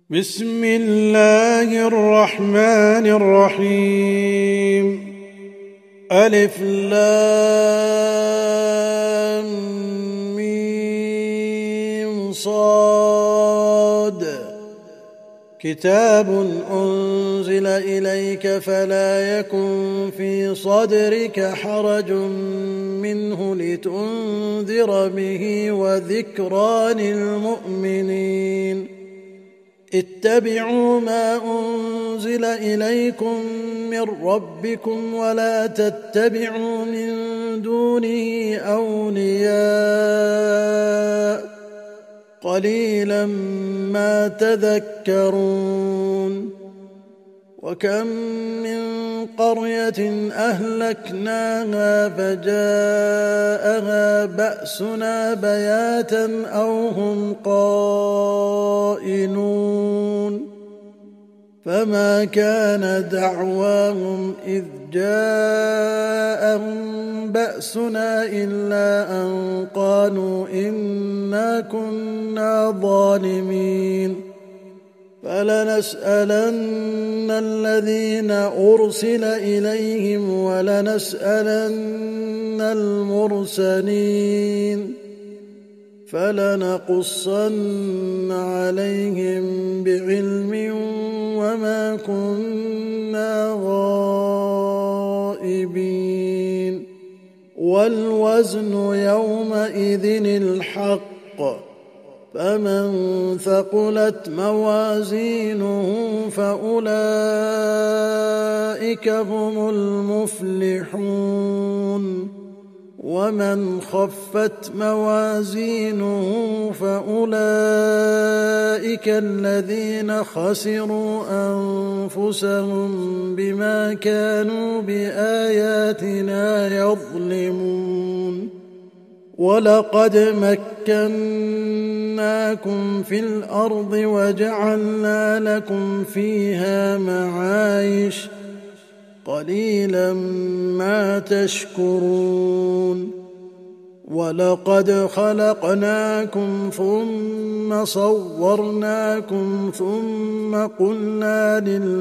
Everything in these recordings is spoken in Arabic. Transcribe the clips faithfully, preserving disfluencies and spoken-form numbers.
بسم الله الرحمن الرحيم. ألف لام ميم صاد. كتاب أنزل إليك فلا يكن في صدرك حرج منه لتنذر به وذكرى للمؤمنين. اتبعوا ما أنزل إليكم من ربكم ولا تتبعوا من دونه أولياء قليلا ما تذكرون. وكم من قرية أهلكناها فجاءها بأسنا بياتا أو هم قائلون. فما كان دعواهم إذ جاءهم بأسنا إلا أن قالوا إنا كنا ظالمين. فلنسألن الذين أرسل إليهم ولنسألن المرسلين فلنقصن عليهم بعلم وما كنا غائبين. والوزن يومئذ الحق. فمن ثقلت موازينه فأولئك هم المفلحون. ومن خفت موازينه فأولئك الذين خسروا أنفسهم بما كانوا بآياتنا يظلمون. ولقد مكناكم في الأرض وجعلنا لكم فيها معايش قليلا ما تشكرون. ولقد خلقناكم ثم صورناكم ثم قلنا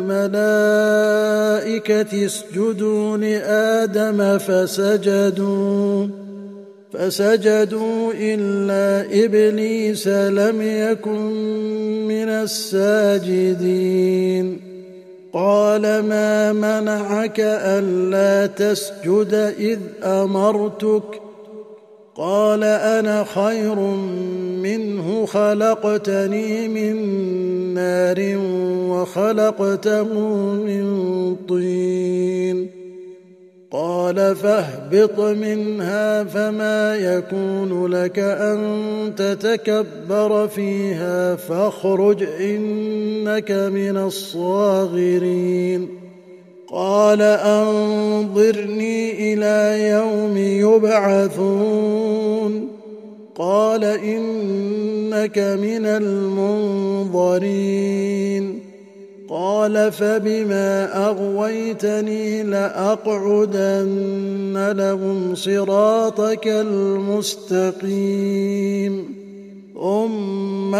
للملائكة اسجدوا لآدم فسجدوا فسجدوا إلا إبليس لم يكن من الساجدين. قال ما منعك ألا تسجد إذ أمرتك؟ قال أنا خير منه خلقتني من نار وخلقته من طين. قال فاهبط منها فما يكون لك أن تتكبر فيها فاخرج إنك من الصاغرين. قال أنظرني إلى يوم يبعثون. قال إنك من المنظرين. قال فبما أغويتني لأقعدن لهم صراطك المستقيم ثم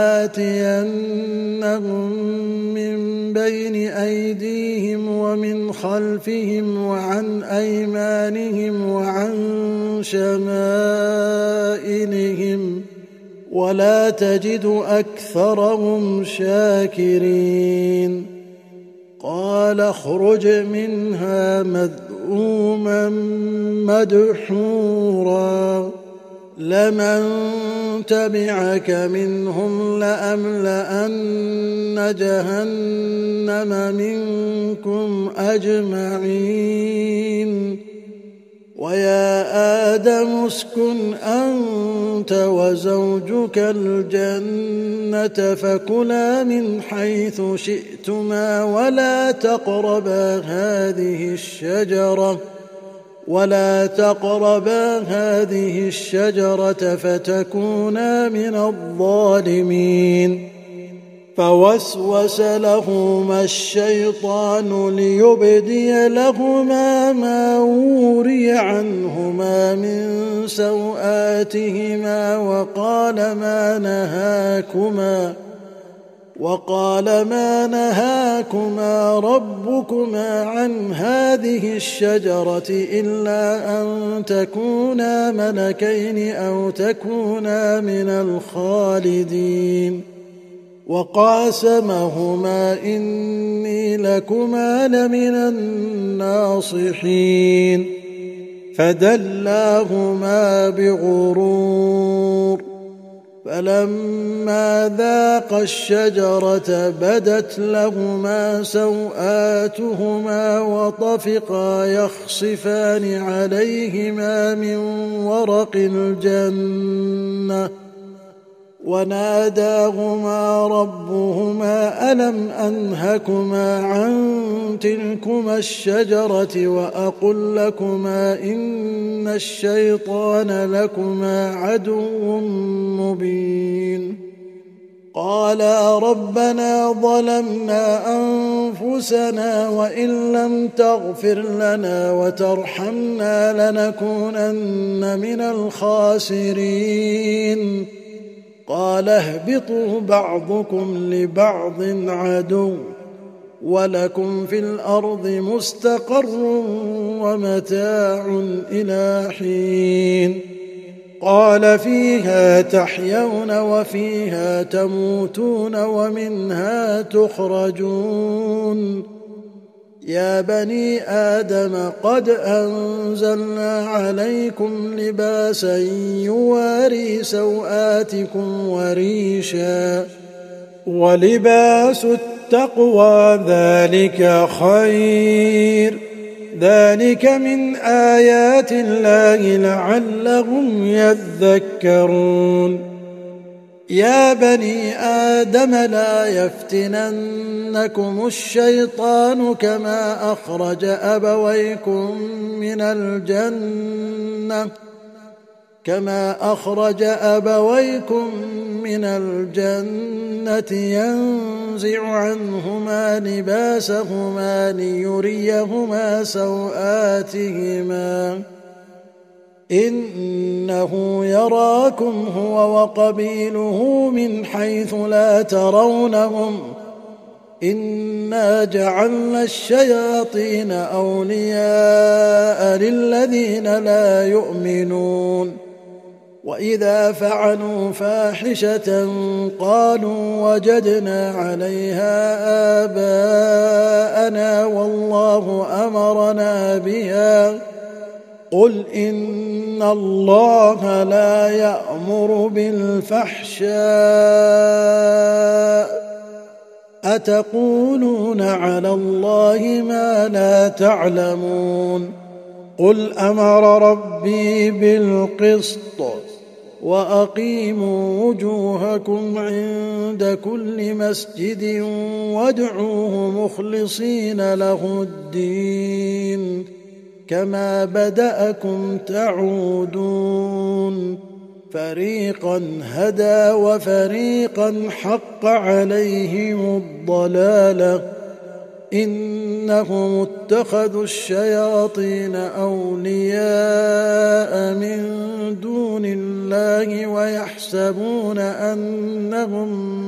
لآتينهم من بين أيديهم ومن خلفهم وعن أيمانهم وعن شمائلهم ولا تجد أكثرهم شاكرين. قال اخرج منها مذءوما مدحورا لمن تبعك منهم لأملأن جهنم منكم أجمعين. ويا آدم اسكن أنت وزوجك الجنة فكلا من حيث شئتما ولا تقربا هذه الشجرة ولا تقربا هذه الشجرة فتكونا من الظالمين. فوسوس لهما الشيطان ليبدي لهما ما وري عنهما من سوآتهما وقال ما نهاكما وقال ما نهاكما ربكما عن هذه الشجرة إلا أن تكونا ملكين أو تكونا من الخالدين وقاسمهما إني لكما لمن الناصحين فدلاهما بغرور فلما ذاقا الشجرة بدت لهما سوآتهما وطفقا يخصفان عليهما من ورق الجنة وناداهما ربهما ألم أنهكما عن تلكما الشجرة وأقل لكما إن الشيطان لكما عدو مبين قالا ربنا ظلمنا أنفسنا وإن لم تغفر لنا وترحمنا لنكونن من الخاسرين قال اهبطوا بعضكم لبعض عدو ولكم في الأرض مستقر ومتاع إلى حين قال فيها تحيون وفيها تموتون ومنها تخرجون يا بني آدم قد أنزلنا عليكم لباسا يواري سوآتكم وريشا ولباس التقوى ذلك خير ذلك من آيات الله لعلهم يذكرون يا بني آدم لا يفتننكم الشيطان كما أخرج أبويكم من الجنة كما أخرج أبويكم من الجنة ينزع عنهما لباسهما ليريهما سوآتهما إنه يراكم هو وقبيله من حيث لا ترونهم إنا جعلنا الشياطين أولياء للذين لا يؤمنون وإذا فعلوا فاحشة قالوا وجدنا عليها آباءنا والله أمرنا بها قل إن الله لا يأمر بالفحشاء أتقولون على الله ما لا تعلمون قل أمر ربي بالقسط وأقيموا وجوهكم عند كل مسجد وادعوه مخلصين له الدين كما بدأكم تعودون فريقا هدى وفريقا حق عليهم الضلالة إنهم اتخذوا الشياطين أولياء من دون الله ويحسبون أنهم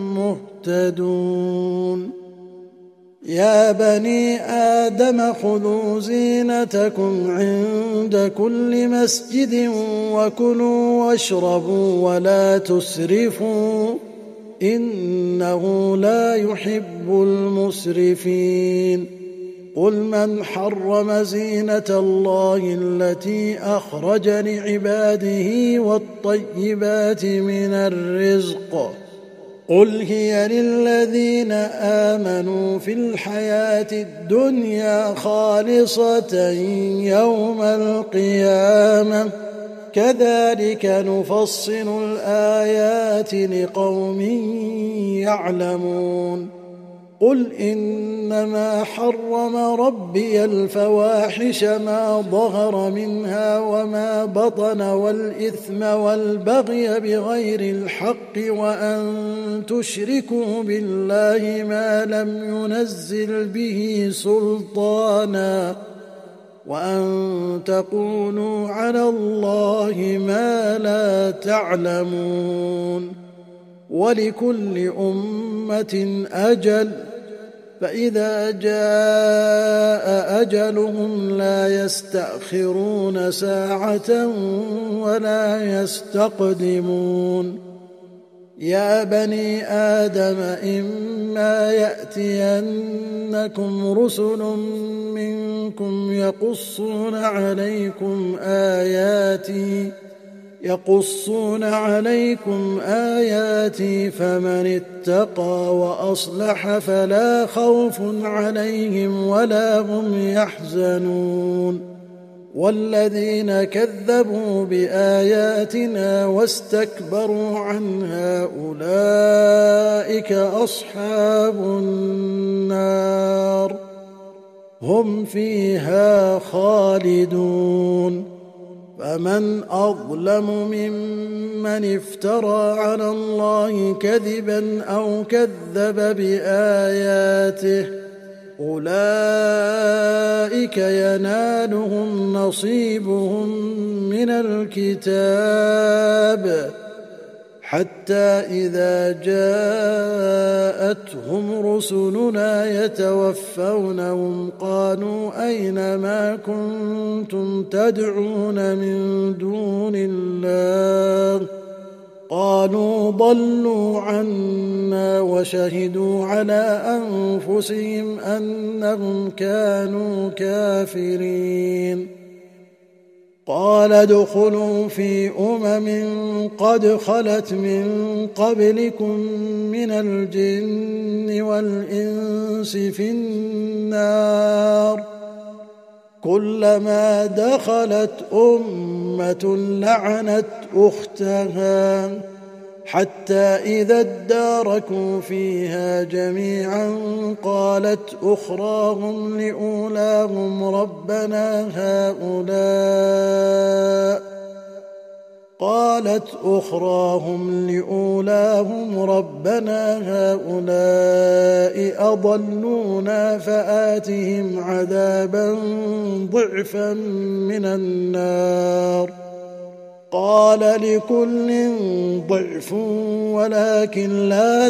مهتدون يا بني آدم خذوا زينتكم عند كل مسجد وكلوا واشربوا ولا تسرفوا إنه لا يحب المسرفين قل من حرم زينة الله التي أخرج لعباده والطيبات من الرزق قل هي للذين آمنوا في الحياة الدنيا خالصة يوم القيامة كذلك نفصل الآيات لقوم يعلمون قل إنما حرم ربي الفواحش ما ظهر منها وما بطن والإثم والبغي بغير الحق وأن تشركوا بالله ما لم ينزل به سلطانا وأن تقولوا على الله ما لا تعلمون ولكل أمة أجل فإذا جاء أجلهم لا يستأخرون ساعة ولا يستقدمون يا بني آدم إما يأتينكم رسل منكم يقصون عليكم آياتي يقصون عليكم آياتي فمن اتقى وأصلح فلا خوف عليهم ولا هم يحزنون والذين كذبوا بآياتنا واستكبروا عنها أولئك أصحاب النار هم فيها خالدون فمن أظلم ممن افترى على الله كذبا أو كذب بآياته أولئك ينالهم نصيبهم من الكتاب حتى إذا جاءتهم رسلنا يتوفونهم قالوا أين ما كنتم تدعون من دون الله قالوا ضلوا عنا وشهدوا على أنفسهم أنهم كانوا كافرين قال ادخلوا في أمم قد خلت من قبلكم من الجن والإنس في النار كلما دخلت أمة لعنت أختها حتى إذا اداركوا فيها جميعا قالت أخراهم لأولاهم ربنا هؤلاء قالت أخراهم لأولاهم ربنا هؤلاء أضلونا فآتهم عذابا ضعفا من النار قال لكل ضعف ولكن لا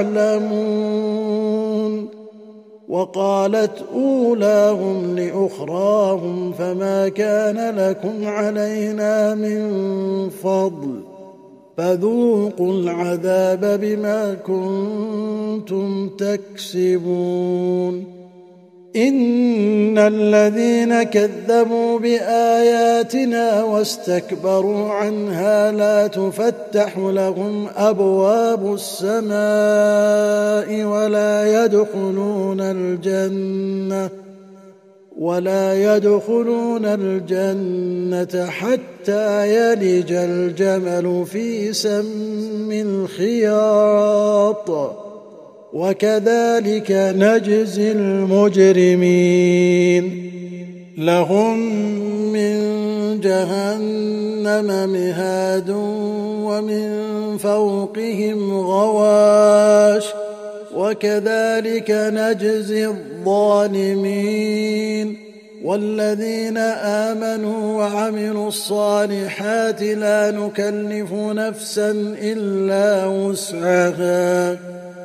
تعلمون وقالت أولاهم لأخراهم فما كان لكم علينا من فضل فذوقوا العذاب بما كنتم تكسبون إن الذين كذبوا بآياتنا واستكبروا عنها لا تفتح لهم أبواب السماء ولا يدخلون الجنة ولا يدخلون الجنة حتى يلج الجمل في سم الخياط وكذلك نجزي المجرمين لهم من جهنم مهاد ومن فوقهم غواش وكذلك نجزي الظالمين والذين آمنوا وعملوا الصالحات لا نكلف نفسا إلا وسعها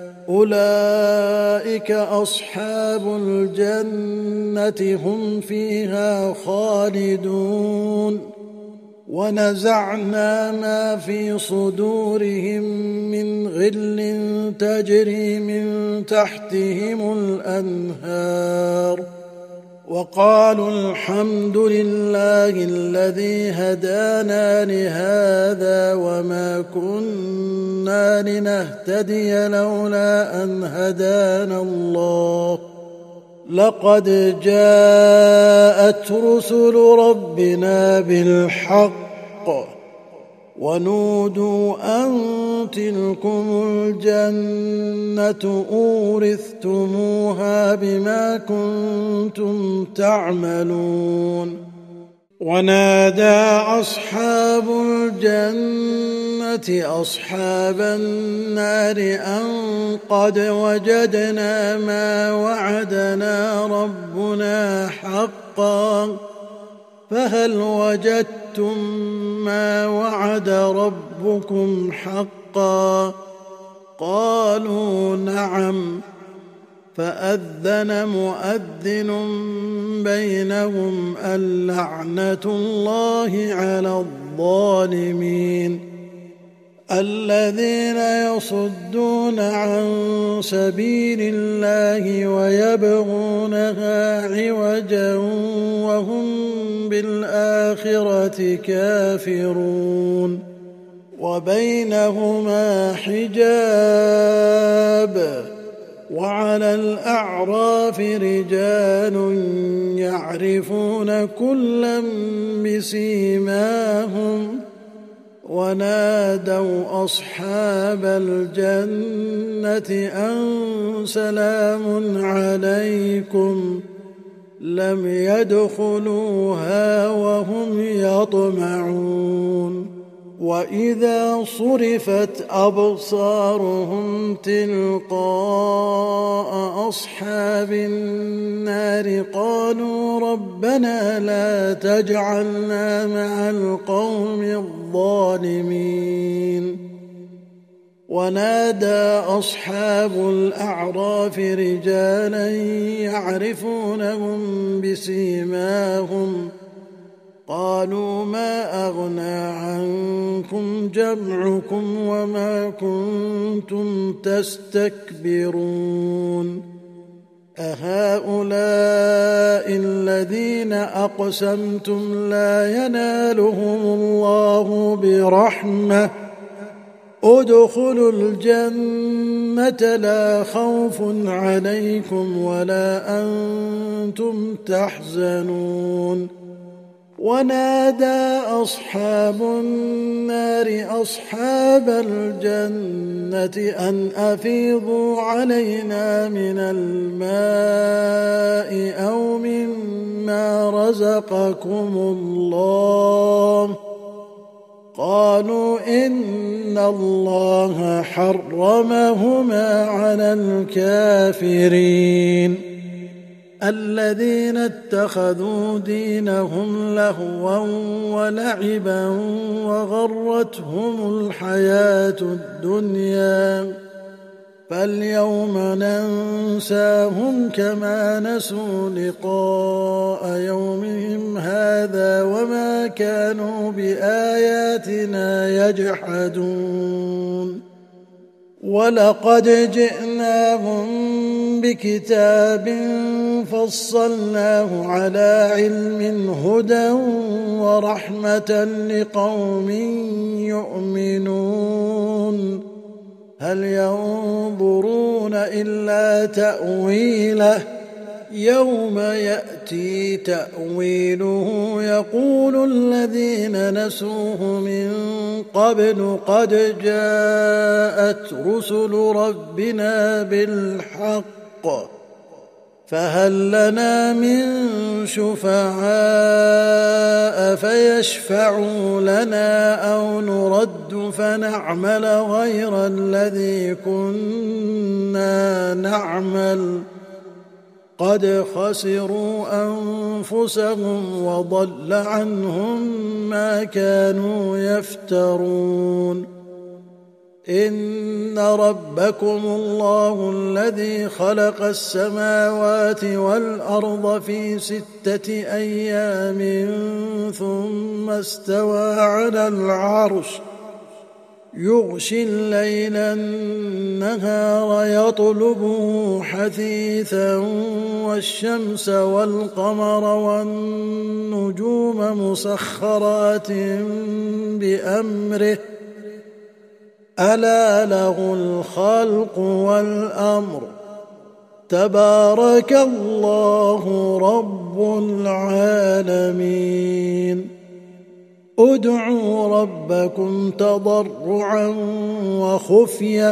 أولئك أصحاب الجنة هم فيها خالدون ونزعنا ما في صدورهم من غل تجري من تحتهم الأنهار وقالوا الحمد لله الذي هدانا لهذا وما كنا لنهتدي لولا أن هدانا الله لقد جاءت رسل ربنا بالحق ونودوا أن تلكم الجنة أورثتموها بما كنتم تعملون ونادى أصحاب الجنة أصحاب النار أن قد وجدنا ما وعدنا ربنا حقا فهل وجدتم ما وعد ربكم حقا قالوا نعم. فأذن مؤذن بينهم اللعنة الله على الظالمين. الذين يصدون عن سبيل الله ويبغونها عوجا وهم بالآخرة كافرون وبينهما حجاب. وعلى الأعراف رجال يعرفون كلا بسيماهم ونادوا أصحاب الجنة أن سلام عليكم لم يدخلوها وهم يطمعون. وإذا صرفت أبصارهم تلقاء أصحاب النار قالوا ربنا لا تجعلنا مع القوم الظالمين. ونادى أصحاب الأعراف رجالا يعرفونهم بسيماهم قالوا ما أغنى عنكم جمعكم وما كنتم تستكبرون أهؤلاء الذين أقسمتم لا ينالهم الله برحمة ادخلوا الجنة لا خوف عليكم ولا أنتم تحزنون. ونادى أصحاب النار أصحاب الجنة أن أفيضوا علينا من الماء أو مما رزقكم الله قالوا إن الله حرمهما على الكافرين. الذين اتخذوا دينهم لهوا ولعبا وغرتهم الحياة الدنيا فاليوم ننساهم كما نسوا لقاء يومهم هذا وما كانوا بآياتنا يجحدون. ولقد جئناهم بكتاب فصلناه على علم هدى ورحمة لقوم يؤمنون. هل ينظرون إلا تأويله يوم يأتي تأويله يقول الذين نسوه من قبل قد جاءت رسل ربنا بالحق فهل لنا من شفعاء فيشفعوا لنا أو نرد فنعمل غير الذي كنا نعمل قد خسروا أنفسهم وضل عنهم ما كانوا يفترون. إن ربكم الله الذي خلق السماوات والأرض في ستة أيام ثم استوى على العرش يغشي الليل النهار يطلبه حثيثا والشمس والقمر والنجوم مسخرات بأمره ألا له الخلق والأمر تبارك الله رب العالمين. ادعوا ربكم تضرعا وخفية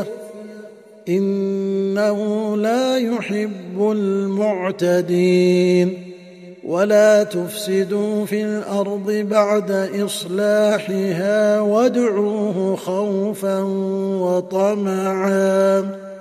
إنه لا يحب المعتدين. ولا تفسدوا في الأرض بعد إصلاحها وادعوه خوفا وطمعا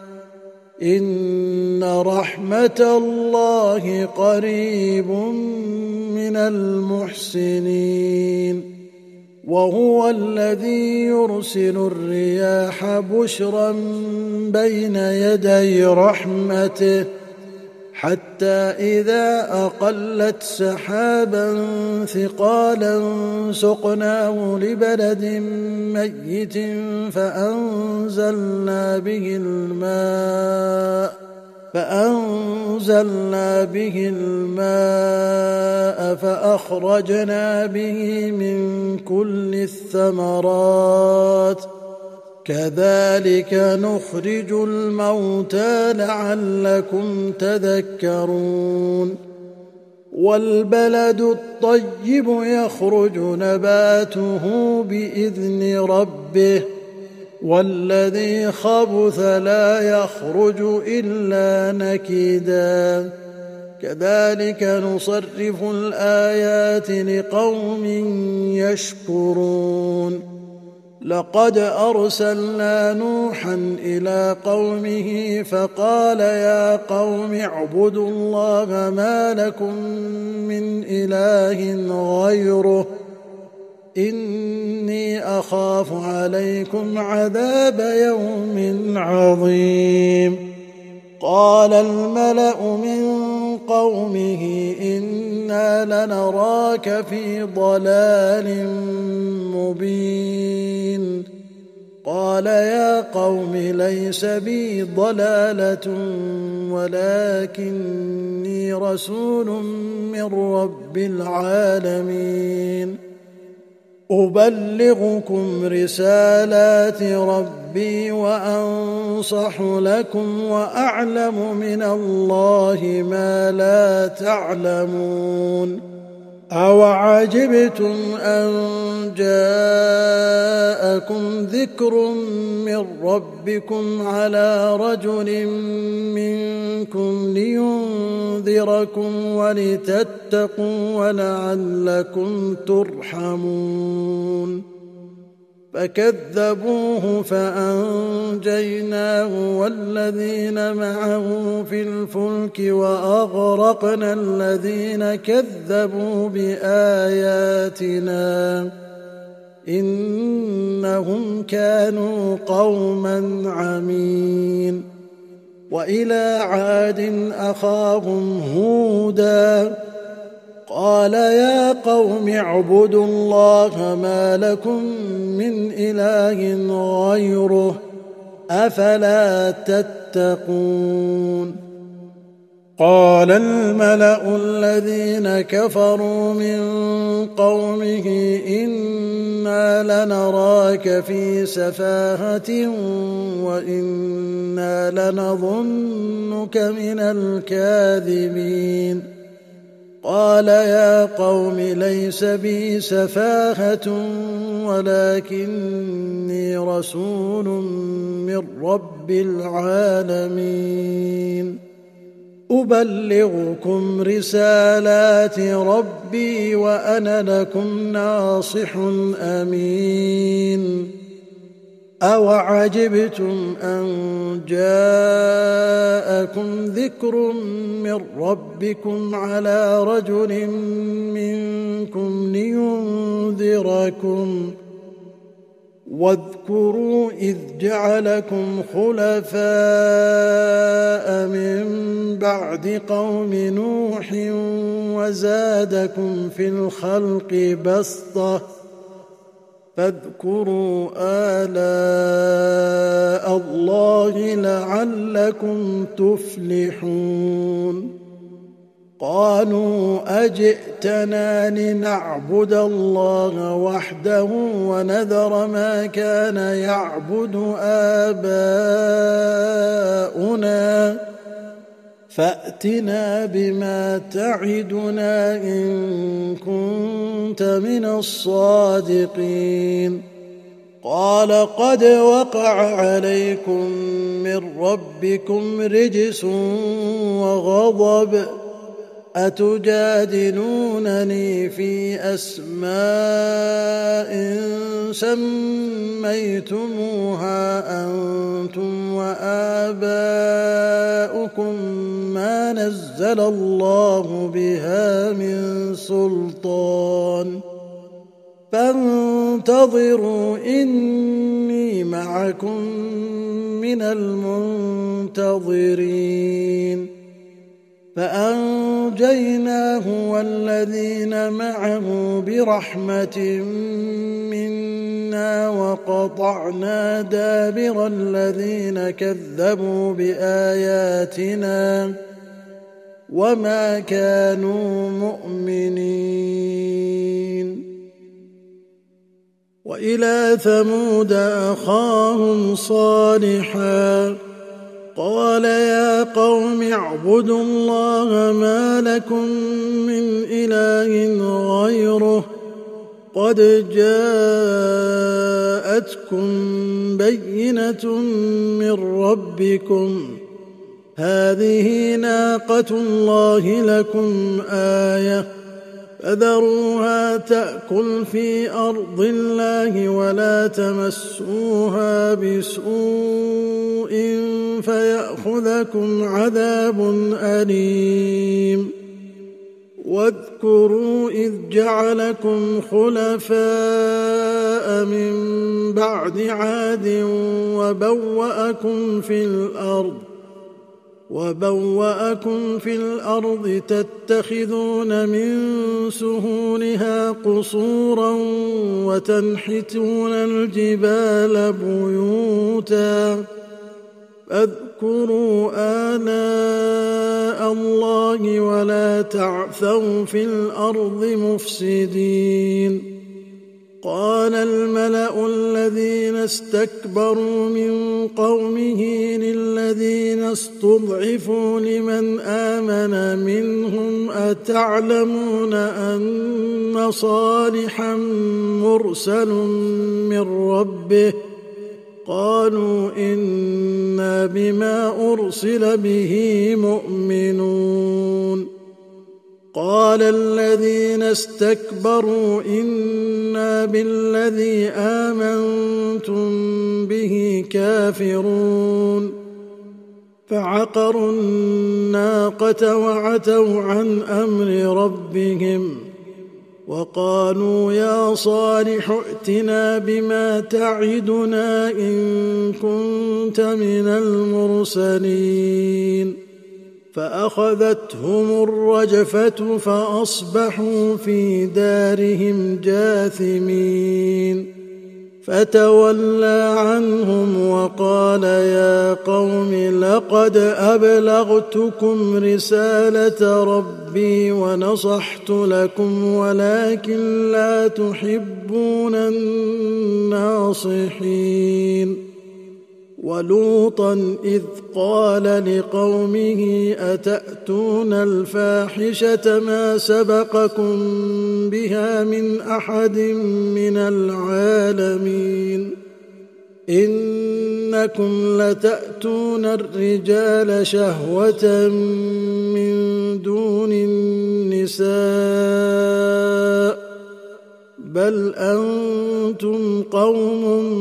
إن رحمة الله قريب من المحسنين. وهو الذي يرسل الرياح بشرا بين يدي رحمته حتى إذا أقلت سحابا ثقالا سقناه لبلد ميت فأنزلنا به الماء فأنزلنا به الماء فأخرجنا به من كل الثمرات كذلك نخرج الموتى لعلكم تذكرون والبلد الطيب يخرج نباته بإذن ربه والذي خبث لا يخرج إلا نكدا كذلك نصرف الآيات لقوم يشكرون لقد أرسلنا نوحا إلى قومه فقال يا قوم اعبدوا الله ما لكم من إله غيره إني أخاف عليكم عذاب يوم عظيم قال الملأ من قومه إنا لنراك في ضلال مبين قال يا قوم ليس بي ضلالة ولكني رسول من رب العالمين أبلغكم رسالات ربي وأنصح لكم وأعلم من الله ما لا تعلمون أوعجبتم أن جاءكم ذكر من ربكم على رجل منكم لينذركم ولتتقوا ولعلكم ترحمون فكذبوه فأنجيناه والذين معه في الفلك وأغرقنا الذين كذبوا بآياتنا إنهم كانوا قوما عمين وإلى عاد أخاهم هودا قال يا قوم اعبدوا الله ما لكم من إله غيره أفلا تتقون قال الملأ الذين كفروا من قومه إنا لنراك في سفاهة وإنا لنظنك من الكاذبين قال يا قوم ليس بي سفاهة ولكني رسول من رب العالمين أبلغكم رسالات ربي وأنا لكم ناصح أمين أوعجبتم أن جاءكم ذكر من ربكم على رجل منكم لينذركم واذكروا إذ جعلكم خلفاء من بعد قوم نوح وزادكم في الخلق بسطة فاذكروا آلاء الله لعلكم تفلحون قالوا أجئتنا لنعبد الله وحده ونذر ما كان يعبد آباؤنا فأتنا بما تعدنا إن كنت من الصادقين قال قد وقع عليكم من ربكم رجس وغضب أتجادلونني في أسماء سميتموها أنتم وآباؤكم ما نزل الله بها من سلطان فانتظروا إني معكم من المنتظرين فأنجيناه والذين معه برحمة منا وقطعنا دابر الذين كذبوا بآياتنا وما كانوا مؤمنين. وإلى ثمود أخاهم صالحا قال يا قوم اعبدوا الله ما لكم من إله غيره قد جاءتكم بينة من ربكم هذه ناقة الله لكم آية فذروها تأكل في أرض الله ولا تمسوها بسوء فيأخذكم عذاب أليم. واذكروا إذ جعلكم خلفاء من بعد عاد وبوأكم في الأرض وبوأكم في الأرض تتخذون من سهولها قصورا وتنحتون الجبال بيوتا فاذكروا آلاء الله ولا تعثوا في الأرض مفسدين. قال الملأ الذين استكبروا من قومه للذين استضعفوا لمن آمن منهم أتعلمون أن صالحا مرسل من ربه قالوا إنا بما أرسل به مؤمنون. قال الذين استكبروا إنا بالذي آمنتم به كافرون فعقروا الناقة وعتوا عن أمر ربهم وقالوا يا صالح ائتنا بما تعدنا إن كنت من المرسلين فأخذتهم الرجفة فأصبحوا في دارهم جاثمين فتولى عنهم وقال يا قوم لقد أبلغتكم رسالة ربي ونصحت لكم ولكن لا تحبون الناصحين. ولوطا إذ قال لقومه أتأتون الفاحشة ما سبقكم بها من أحد من العالمين إنكم لتأتون الرجال شهوة من دون النساء بل أنتم قوم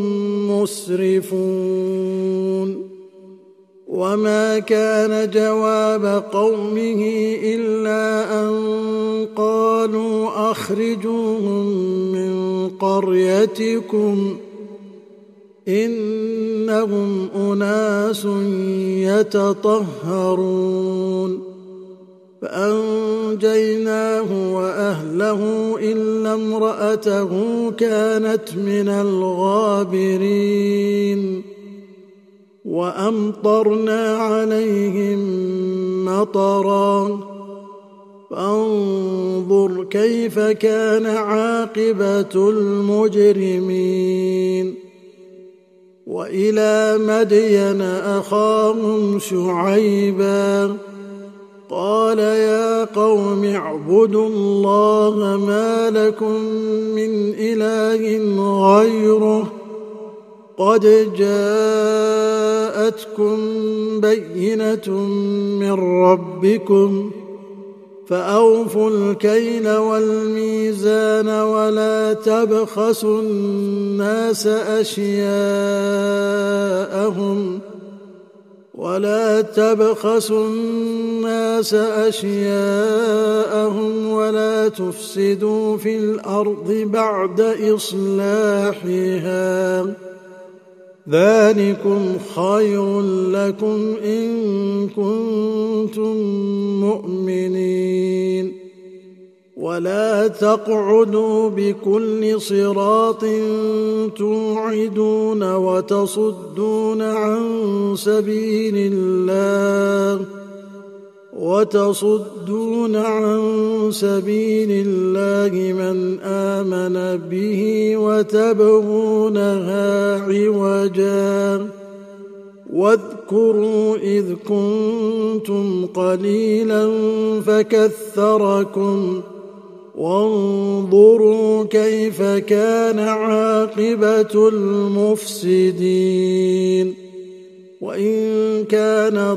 مسرفون. وما كان جواب قومه إلا أن قالوا أخرجوهم من قريتكم إنهم أناس يتطهرون فأنجيناه وأهله إلا امرأته كانت من الغابرين وأمطرنا عليهم مطرا فانظر كيف كان عاقبة المجرمين. وإلى مدين أخاهم شعيبا قال يا قوم اعبدوا الله ما لكم من إله غيره قد جاءتكم بينة من ربكم فأوفوا الكيل والميزان ولا تبخسوا الناس أشياءهم ولا تبخسوا الناس أشياءهم ولا تفسدوا في الأرض بعد إصلاحها ذلكم خير لكم إن كنتم مؤمنين ولا تقعدوا بكل صراط توعدون وتصدون عن سبيل الله وتصدون عن سبيل الله من آمن به وتبغونها عوجا واذكروا إذ كنتم قليلا فكثركم وانظروا كيف كان عاقبة المفسدين وإن كان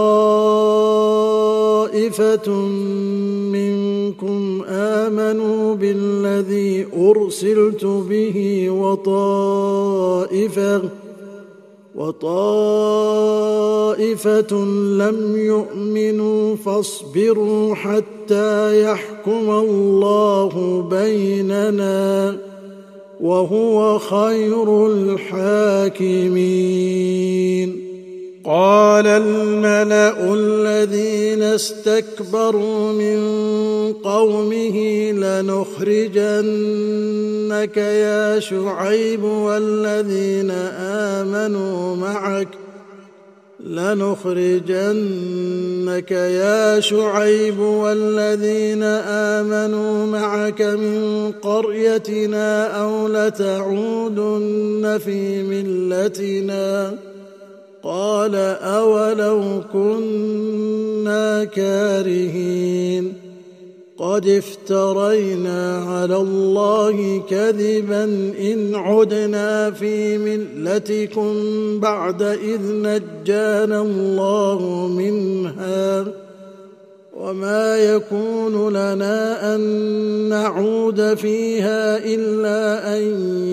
طائفة منكم آمنوا بالذي أرسلت به وطائفة وطائفة لم يؤمنوا فاصبروا حتى يحكم الله بيننا وهو خير الحاكمين قال الملأ الذين استكبروا من قومه لنخرجنك يا شعيب والذين آمنوا معك لنخرجنك يا شعيب والذين آمنوا معك من قريتنا أو لتعودن في ملتنا قال أولو كنا كارهين قد افترينا على الله كذبا إن عدنا في ملتكم بعد إذ نجانا الله منها وما يكون لنا أن نعود فيها إلا أن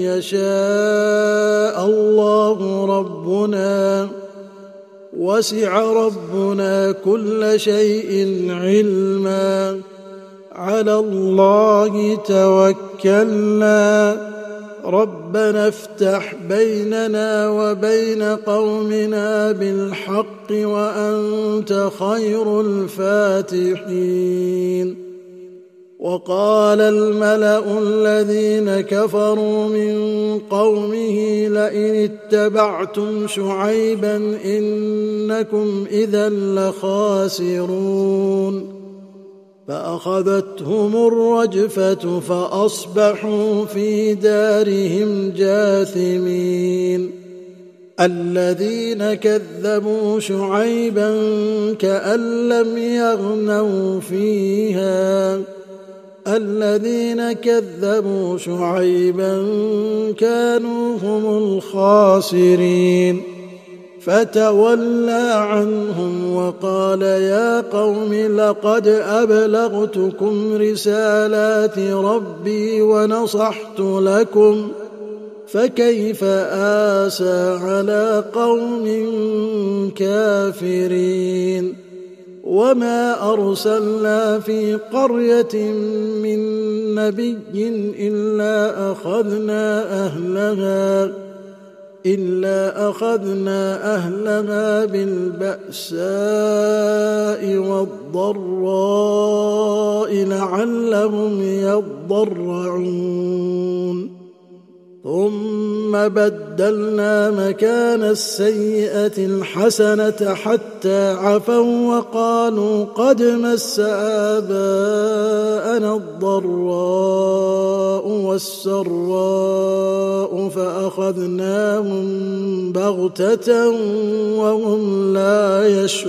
يشاء الله ربنا وسع ربنا كل شيء علما على الله توكلنا ربنا افتح بيننا وبين قومنا بالحق وأنت خير الفاتحين وقال الملأ الذين كفروا من قومه لئن اتبعتم شعيبا إنكم إذا لخاسرون فأخذتهم الرجفة فأصبحوا في دارهم جاثمين الذين كذبوا شعيبا كأن لم يغنوا فيها الذين كذبوا شعيبا كانوا هم الخاسرين فتولى عنهم وقال يا قوم لقد أبلغتكم رسالات ربي ونصحت لكم فكيف آسى على قوم كافرين وما أرسلنا في قرية من نبي إلا أخذنا أهلها إلا أخذنا أهلها بالبأساء والضراء لعلهم يضرعون ثم بدلنا مكان السيئة الحسنة حتى عفوا وقالوا قد مس آباءنا الضراء والسراء فأخذناهم بغتة وهم لا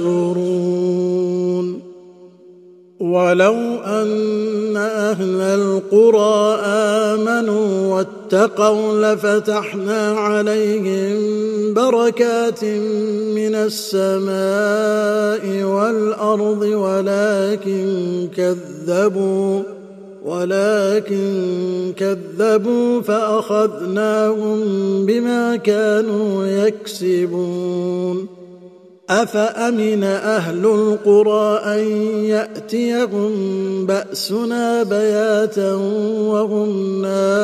يشعرون ولو أن أهل القرى آمنوا واتقوا لفتحنا عليهم بركات من السماء والأرض ولكن كذبوا ولكن كذبوا فأخذناهم بما كانوا يكسبون أفأمن أهل القرى أن يأتيهم بأسنا بياتا وهم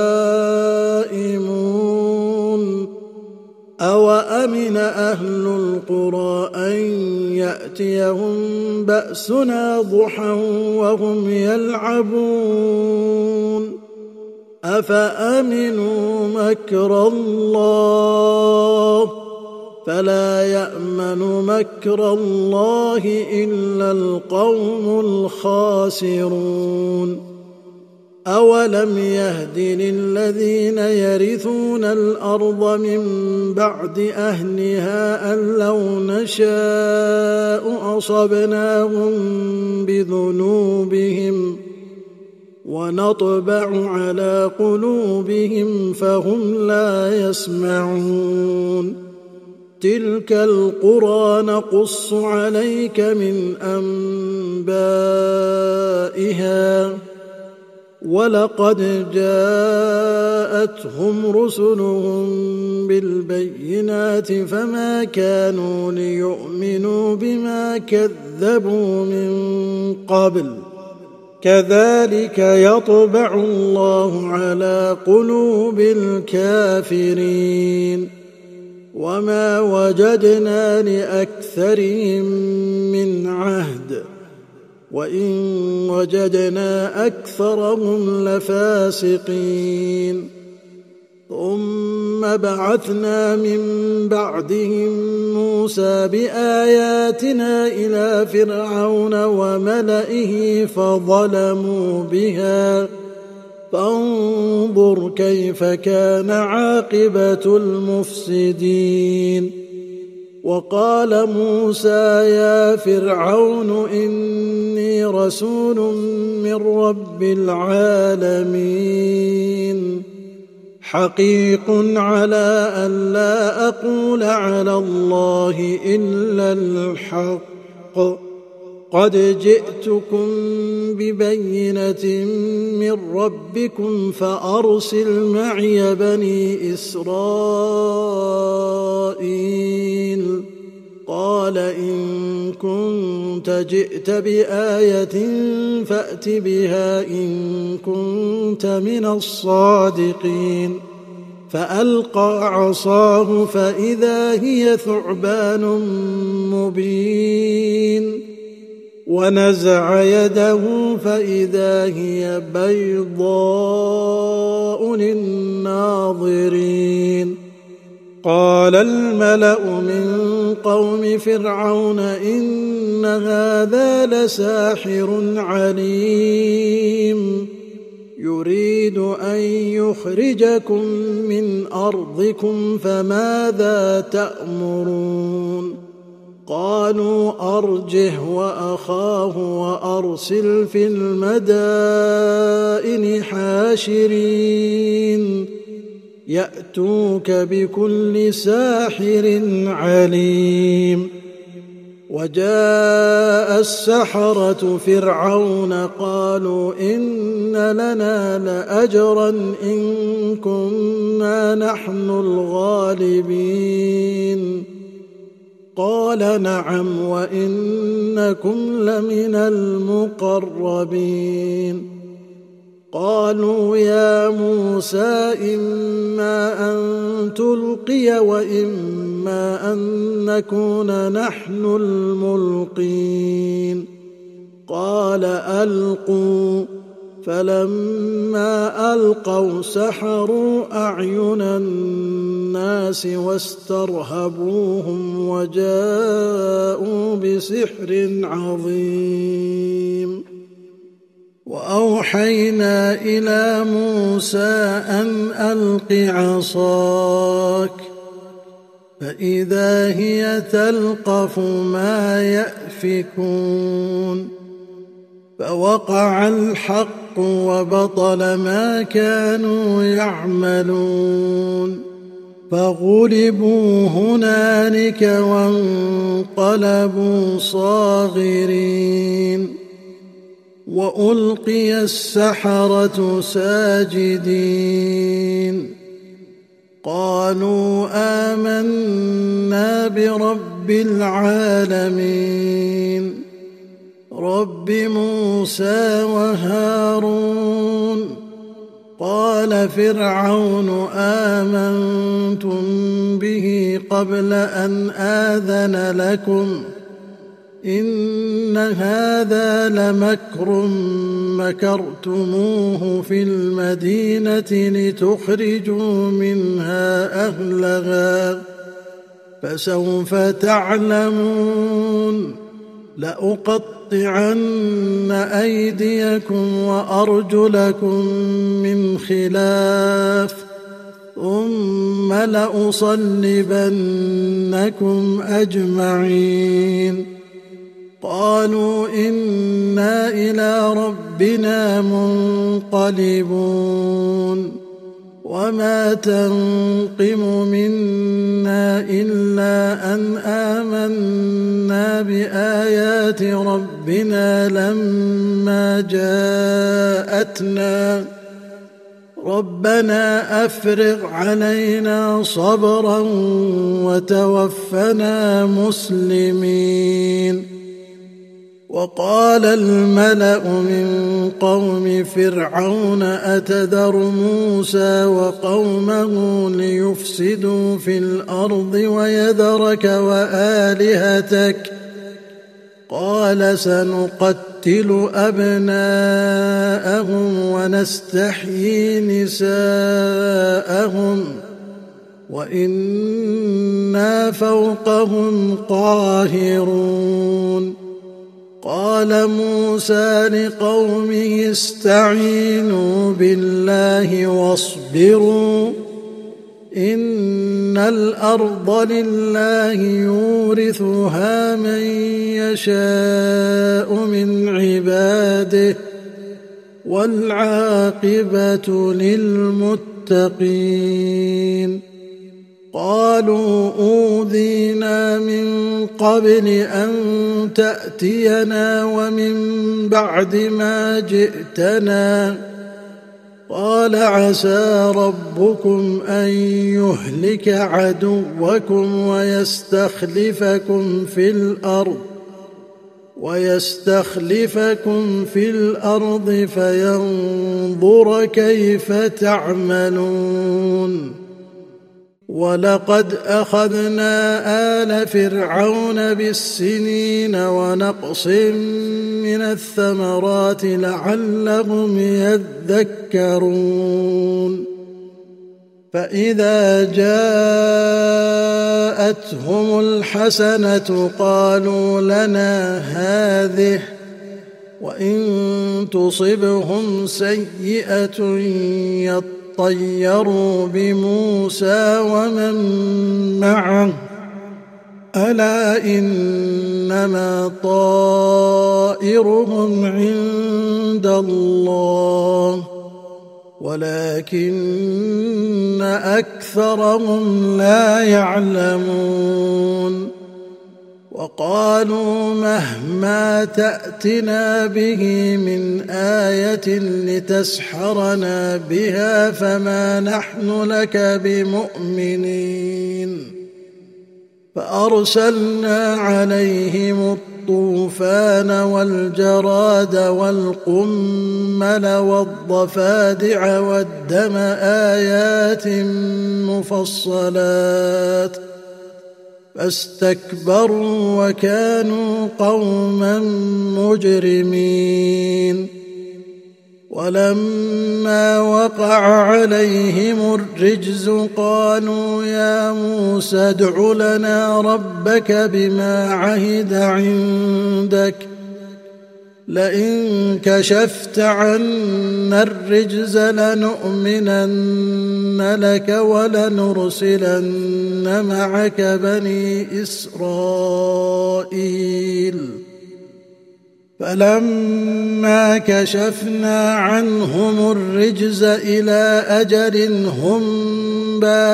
نائمون أوأمن أهل القرى أن يأتيهم بأسنا ضحى وهم يلعبون أفأمنوا مكر الله فلا يأمن مكر الله إلا القوم الخاسرون أولم يهد للذين يرثون الأرض من بعد أهلها أن لو نشاء أصبناهم بذنوبهم ونطبع على قلوبهم فهم لا يسمعون تلك القرى نقص عليك من أنبائها ولقد جاءتهم رسلهم بالبينات فما كانوا ليؤمنوا بما كذبوا من قبل كذلك يطبع الله على قلوب الكافرين وما وجدنا لأكثرهم من عهد وإن وجدنا أكثرهم لفاسقين ثم بعثنا من بعدهم موسى بآياتنا إلى فرعون وملئه فظلموا بها فانظر كيف كان عاقبة المفسدين وقال موسى يا فرعون إني رسول من رب العالمين حقيق على أن لا أقول على الله إلا الحق قد جئتكم ببينة من ربكم فأرسل معي بني إسرائيل قال إن كنت جئت بآية فأت بها إن كنت من الصادقين فألقى عصاه فإذا هي ثعبان مبين ونزع يده فإذا هي بيضاء للناظرين قال الملأ من قوم فرعون إن هذا لساحر عليم يريد أن يخرجكم من أرضكم فماذا تأمرون قالوا أرجه وأخاه وأرسل في المدائن حاشرين يأتوك بكل ساحر عليم وجاء السحرة فرعون قالوا إن لنا لأجرا إن كنا نحن الغالبين قال نعم وإنكم لمن المقربين قالوا يا موسى إما أن تلقي وإما أن نكون نحن الملقين قال ألقوا فلما ألقوا سحروا أعين الناس واسترهبوهم وجاءوا بسحر عظيم وأوحينا إلى موسى أن ألق عصاك فإذا هي تلقف ما يأفكون فوقع الحق وبطل ما كانوا يعملون فغلبوا هنالك وانقلبوا صاغرين وألقي السحرة ساجدين قالوا آمنا برب رب العالمين رب موسى وهارون. قال فرعون آمنتم به قبل أن آذن لكم إن هذا لمكر مكرتموه في المدينة لتخرجوا منها أهلها فسوف تعلمون. لأقطعن أيديكم وأرجلكم من خلاف ثم لأصلبنكم أجمعين. قالوا إنا إلى ربنا منقلبون. وما تنقم منا إلا أن آمنا بآيات ربنا لما جاءتنا ربنا أفرغ علينا صبرا وتوفنا مسلمين. وقال الملأ من قوم فرعون أتذر موسى وقومه ليفسدوا في الأرض ويذرك وآلهتك قال سنقتل أبناءهم ونستحيي نساءهم وإنا فوقهم قاهرون. قال موسى لقومه استعينوا بالله واصبروا إن الأرض لله يورثها من يشاء من عباده والعاقبة للمتقين. قالوا أوذينا من قبل أن تأتينا ومن بعد ما جئتنا قال عسى ربكم أن يهلك عدوكم ويستخلفكم في الأرض ويستخلفكم في الأرض فينظر كيف تعملون. ولقد أخذنا آل فرعون بالسنين ونقص من الثمرات لعلهم يذكرون. فإذا جاءتهم الحسنة قالوا لنا هذه وإن تصبهم سيئة يطيروا بموسى ومن معه ألا إنما طائرهم عند الله ولكن أكثرهم لا يعلمون. وقالوا مهما تأتنا به من آية لتسحرنا بها فما نحن لك بمؤمنين. فأرسلنا عليهم الطوفان والجراد والقمل والضفادع والدم آيات مفصلات فاستكبروا وكانوا قوما مجرمين. ولما وقع عليهم الرجز قالوا يا موسى ادع لنا ربك بما عهد عندك لئن كشفت عنا الرجز لنؤمنن لك ولنرسلن معك بني إسرائيل. فلما كشفنا عنهم الرجز إلى أجل هم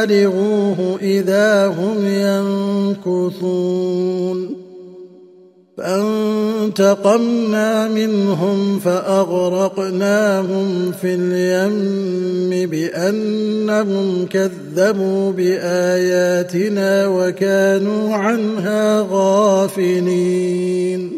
بالغوه إذا هم ينكثون. فانتقمنا منهم فأغرقناهم في اليم بأنهم كذبوا بآياتنا وكانوا عنها غافلين.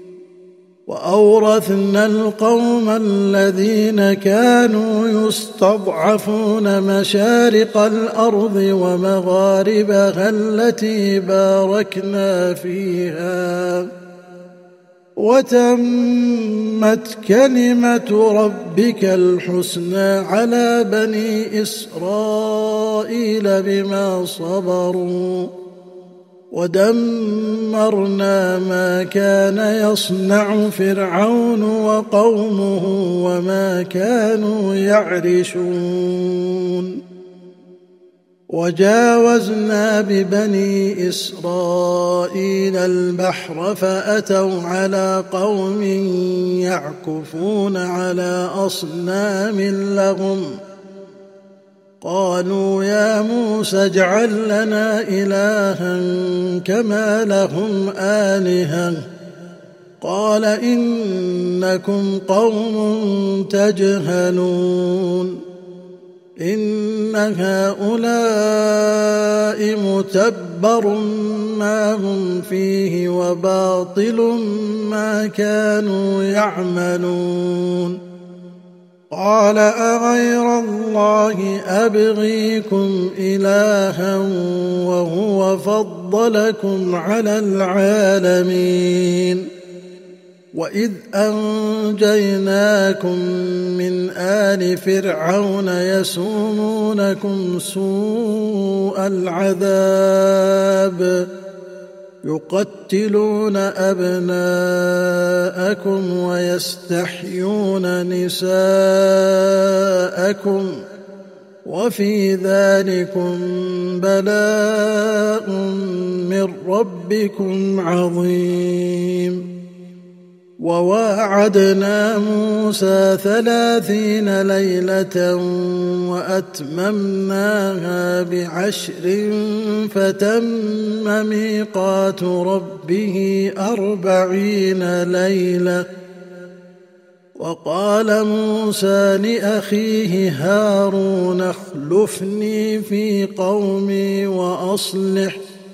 وأورثنا القوم الذين كانوا يستضعفون مشارق الأرض ومغاربها التي باركنا فيها، وتمت كلمة ربك الحسنى على بني إسرائيل بما صبروا، ودمرنا ما كان يصنع فرعون وقومه وما كانوا يعرشون. وجاوزنا ببني إسرائيل البحر فأتوا على قوم يعكفون على أصنام لهم، قالوا يا موسى اجعل لنا إلها كما لهم آلهة، قال إنكم قوم تجهلون. إن هؤلاء متبر ما هم فيه وباطل ما كانوا يعملون. قال أغير الله أبغيكم إلها وهو فضلكم على العالمين، وإذ أنجيناكم من آل فرعون يسومونكم سوء العذاب يقتلون أبناءكم ويستحيون نساءكم وفي ذلكم بلاء من ربكم عظيم. وواعدنا موسى ثلاثين ليلة وأتممناها بعشر فتم ميقات ربه أربعين ليلة. وقال موسى لأخيه هارون اخلفني في قومي وأصلح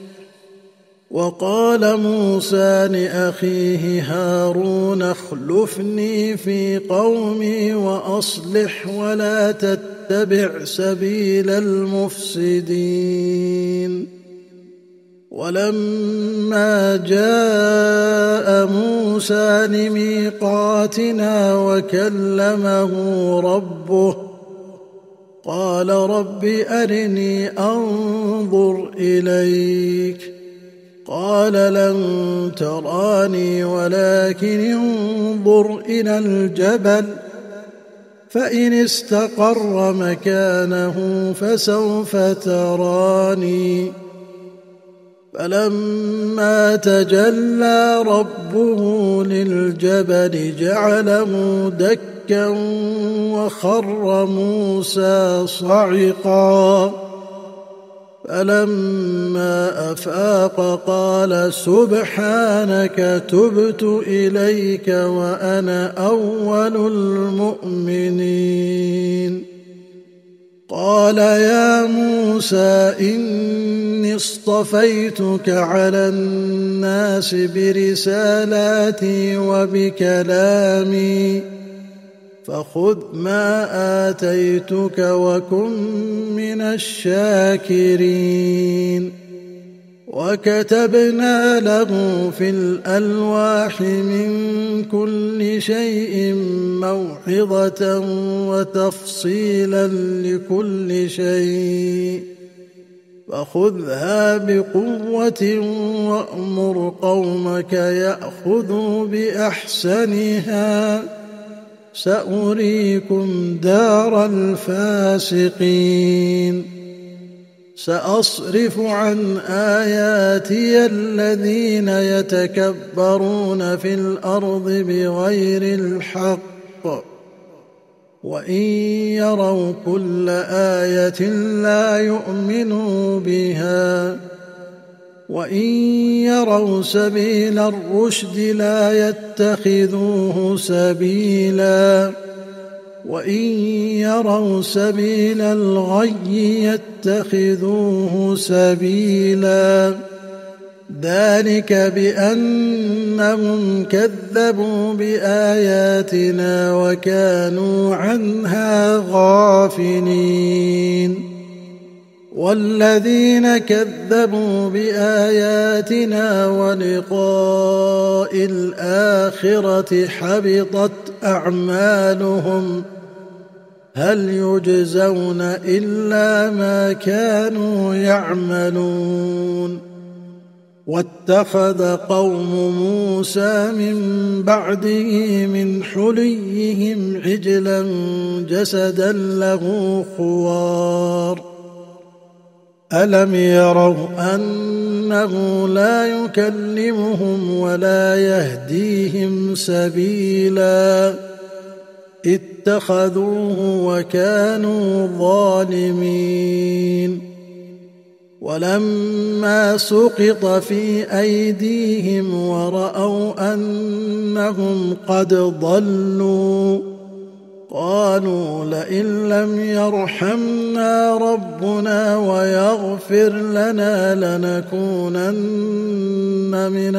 وقال موسى لأخيه هارون اخلفني في قومي وأصلح ولا تتبع سبيل المفسدين. ولما جاء موسى لميقاتنا وكلمه ربه قال رب أرني أنظر إليك، قال لن تراني ولكن انظر إلى الجبل فإن استقر مكانه فسوف تراني. فلما تجلى ربه للجبل جعله دكا وخر موسى صعقا. فلما أفاق قال سبحانك تبت إليك وأنا أول المؤمنين. قال يا موسى إني اصطفيتك على الناس برسالاتي وبكلامي فخذ ما آتيتك وكن من الشاكرين. وكتبنا له في الألواح من كل شيء موعظة وتفصيلا لكل شيء فخذها بقوة وأمر قومك يأخذوا بأحسنها سأريكم دار الفاسقين. سأصرف عن آياتي الذين يتكبرون في الأرض بغير الحق وإن يروا كل آية لا يؤمنوا بها وإن يروا سبيل الرشد لا يتخذوه سبيلا وإن يروا سبيل الغي يتخذوه سبيلا ذلك بأنهم كذبوا بآياتنا وكانوا عنها غافلين والذين كذبوا بآياتنا ولقاء الآخرة حبطت أعمالهم هل يجزون إلا ما كانوا يعملون واتخذ قوم موسى من بعده من حليهم عجلا جسدا له خوار ألم يروا أنه لا يكلمهم ولا يهديهم سبيلا اتخذوه وكانوا ظالمين ولما سقط في أيديهم ورأوا أنهم قد ضلوا قالوا لئن لم يرحمنا ربنا ويغفر لنا لنكونن من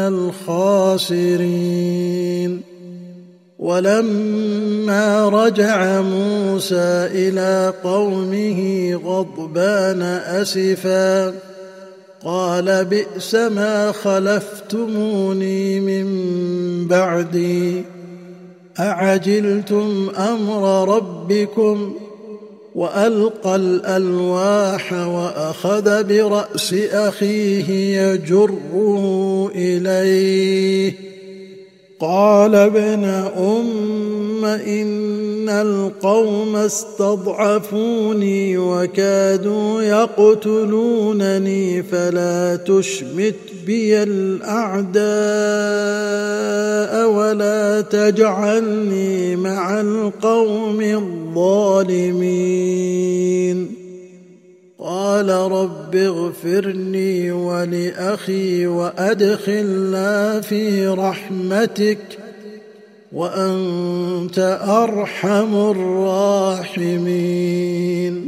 الخاسرين ولما رجع موسى إلى قومه غضبان أسفا قال بئس ما خلفتموني من بعدي أعجلتم أمر ربكم وألقى الألواح وأخذ برأس أخيه يجره إليه قال ابن أم إن القوم استضعفوني وكادوا يقتلونني فلا تشمت بي الأعداء ولا تجعلني مع القوم الظالمين قال رب اغفرني ولأخي وأدخلنا في رحمتك وأنت أرحم الراحمين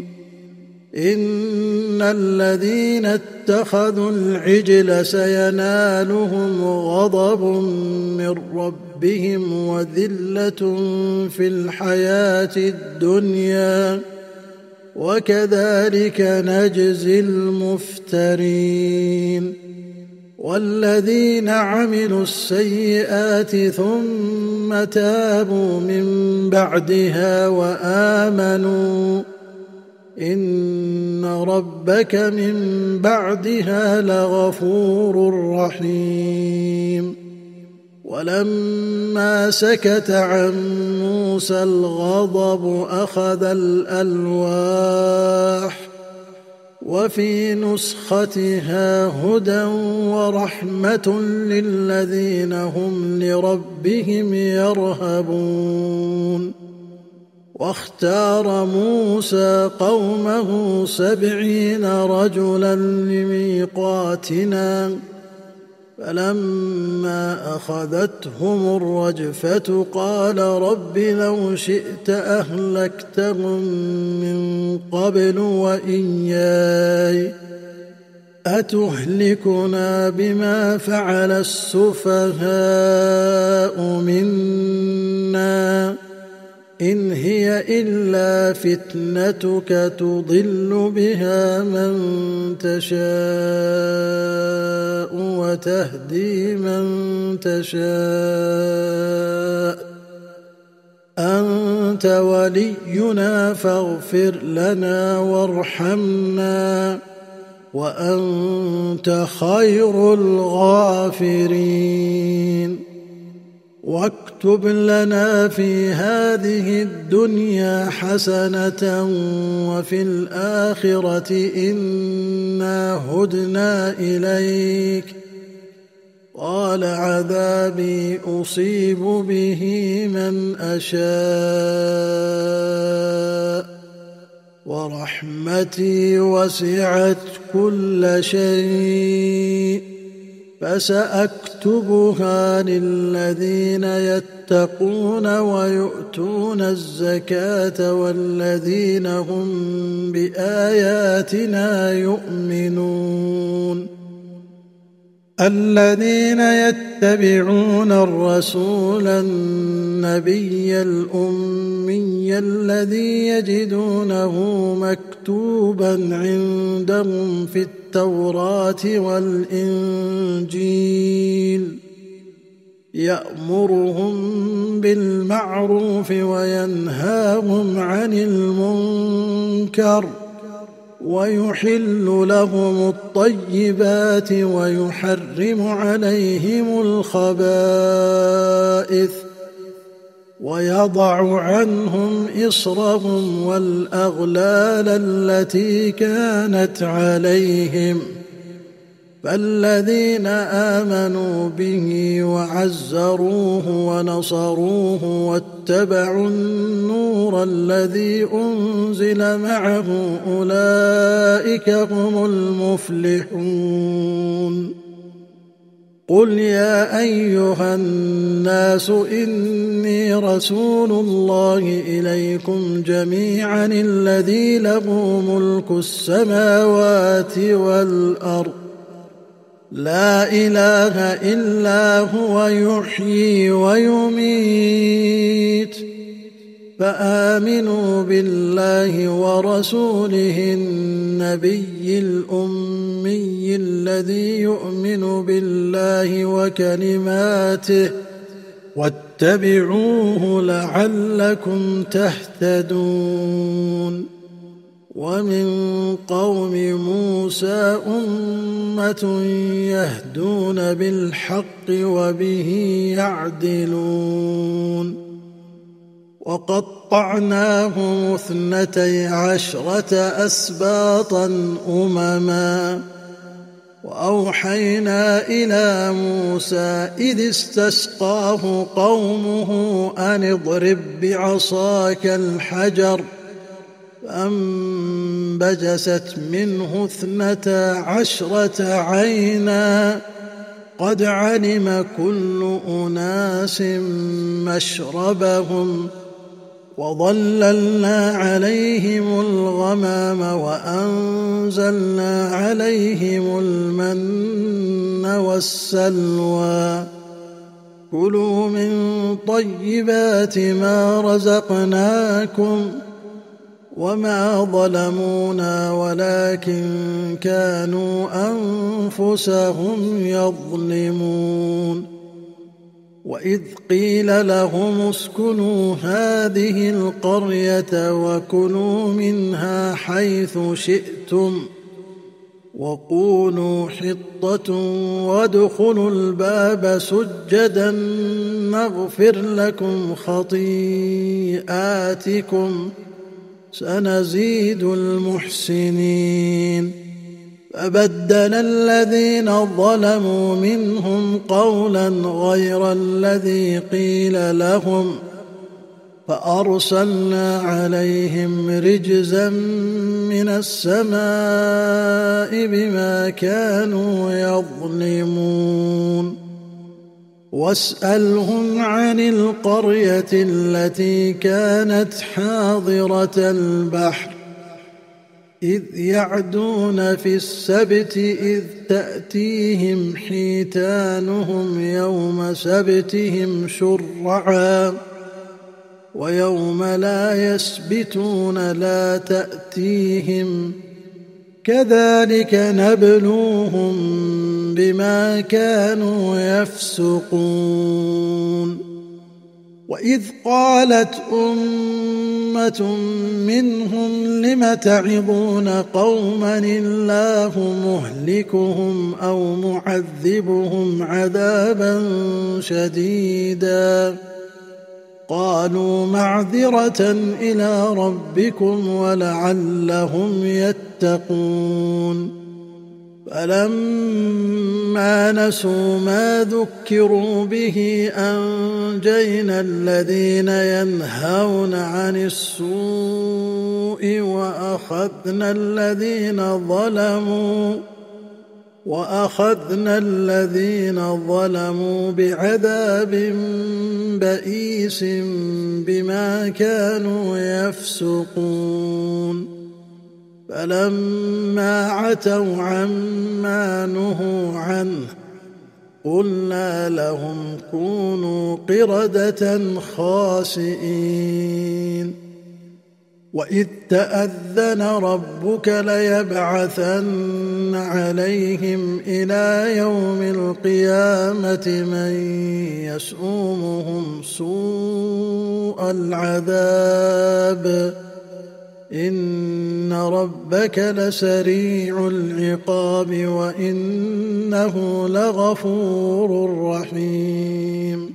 إن الذين اتخذوا العجل سينالهم غضب من ربهم وذلة في الحياة الدنيا وكذلك نجزي المفترين والذين عملوا السيئات ثم تابوا من بعدها وآمنوا إن ربك من بعدها لغفور رحيم ولما سكت عن موسى الغضب أخذ الألواح وفي نسختها هدى ورحمة للذين هم لربهم يرهبون واختار موسى قومه سبعين رجلا لميقاتنا فلما أخذتهم الرجفة قال رب لو شئت أهلكتهم من قبل وإياي أتهلكنا بما فعل السفهاء منا إن هي إلا فتنتك تضل بها من تشاء وتهدي من تشاء أنت ولينا فاغفر لنا وارحمنا وأنت خير الغافرين واكتب لنا في هذه الدنيا حسنة وفي الآخرة إنا هدنا إليك قال عذابي أصيب به من أشاء ورحمتي وسعت كل شيء فسأكتبها للذين يتقون ويؤتون الزكاة والذين هم بآياتنا يؤمنون الذين يتبعون الرسول النبي الأمي الذي يجدونه مكتوبا عندهم في التوراة والإنجيل يأمرهم بالمعروف وينهاهم عن المنكر ويحل لهم الطيبات ويحرم عليهم الخبائث ويضع عنهم إصرهم والأغلال التي كانت عليهم فالذين آمنوا به وعزروه ونصروه واتبعوا النور الذي أنزل معه أولئك هم المفلحون قل يا أيها الناس إني رسول الله إليكم جميعا الذي له ملك السماوات والأرض لا إله إلا هو يحيي ويميت فآمنوا بالله ورسوله النبي الأمي الذي يؤمن بالله وكلماته واتبعوه لعلكم تهتدون ومن قوم موسى أمة يهدون بالحق وبه يعدلون وقطعناهم اثنتي عشرة أسباطا أمما وأوحينا إلى موسى إذ استسقاه قومه أن اضرب بعصاك الحجر فانبجست منه اثنتا عشرة عينا قد علم كل أناس مشربهم وظللنا عليهم الغمام وأنزلنا عليهم المن والسلوى كلوا من طيبات ما رزقناكم وما ظلمونا ولكن كانوا أنفسهم يظلمون وإذ قيل لهم اسكنوا هذه القرية وكلوا منها حيث شئتم وقولوا حطة وادخلوا الباب سجدا نغفر لكم خطيئاتكم سنزيد المحسنين فبدل الذين ظلموا منهم قولا غير الذي قيل لهم فأرسلنا عليهم رجزا من السماء بما كانوا يظلمون واسألهم عن القرية التي كانت حاضرة البحر إذ يعدون في السبت إذ تأتيهم حيتانهم يوم سبتهم شرعا ويوم لا يسبتون لا تأتيهم كذلك نبلوهم بما كانوا يفسقون وإذ قالت أمة منهم لم تعظون قوما الله مهلكهم أو معذبهم عذابا شديدا قالوا معذرة إلى ربكم ولعلهم يتقون فلما نسوا ما ذكروا به أنجينا الذين ينهون عن السوء وأخذنا الذين ظلموا وأخذنا الذين ظلموا بعذاب بئيس بما كانوا يفسقون فلما عتوا عما نهوا عنه قلنا لهم كونوا قردة خاسئين وإذ تأذن ربك ليبعثن عليهم إلى يوم القيامة من يسومهم سوء العذاب إن ربك لسريع العقاب وإنه لغفور رحيم